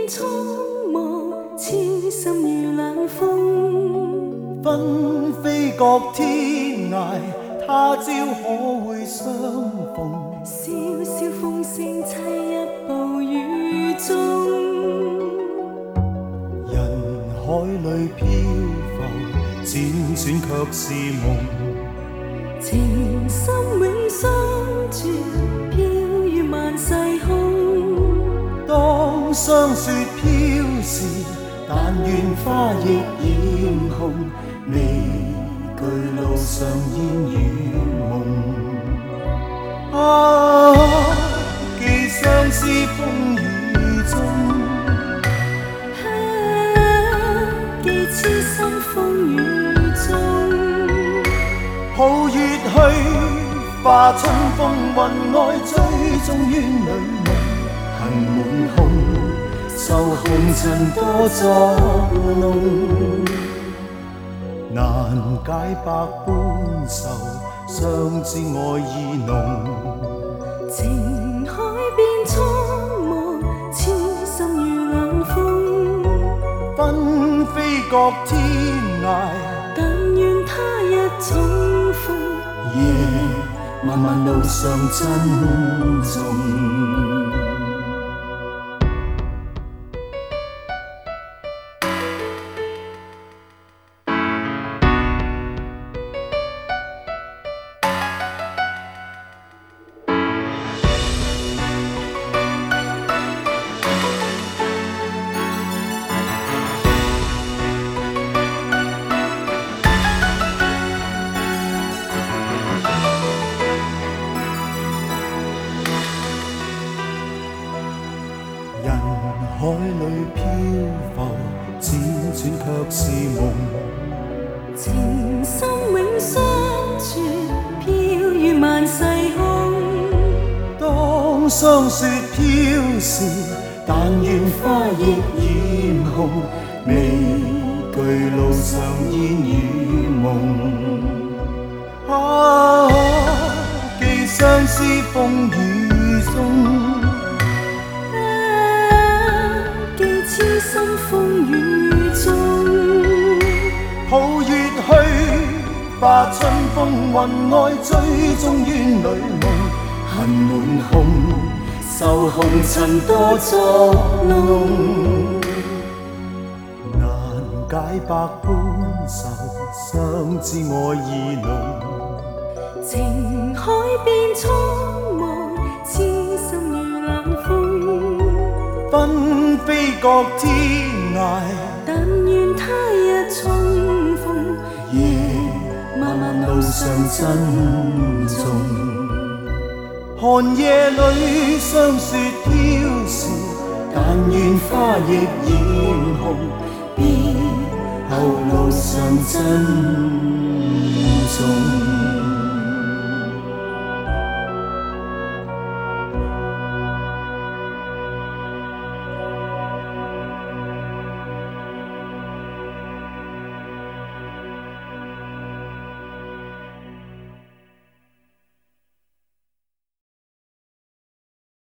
匆忙，痴心如冷风。 纷飞各天涯，他朝可會相逢？ 萧萧風聲凄泣暴雨中， 人海裏漂浮，輾轉卻是夢。 情深永相絕，飄於萬世空。 當霜雪飄時，但願花亦染紅，未懼路上煙與夢。啊，寄相思風雨中， 寄痴心風雨中。 抱月去，化春風雲外，追蹤於女夢。恨滿胸，受紅塵多作弄，難解百般愁，相知愛意濃。 情海變蒼茫，痴心如冷風。 紛飛各天涯， 但願他日重逢。 夜漫漫路上珍重。人海裏漂浮，輾轉卻是夢。 情深永相絕，飄於萬世空。 當霜雪飄時，但願花亦染紅，未懼路上煙與夢。啊，寄相思風雨中。 痴心風雨中， 抱月去，化春風雲外，追蹤於女夢。恨滿胸，受紅塵多作弄，難解百般愁，相知愛意濃。 情海變蒼茫，痴心如冷風。 紛飛各天涯， 但願他日重逢。 夜漫漫路上珍重。寒夜裏霜雪飄時，但願花亦染紅，別後路上珍重。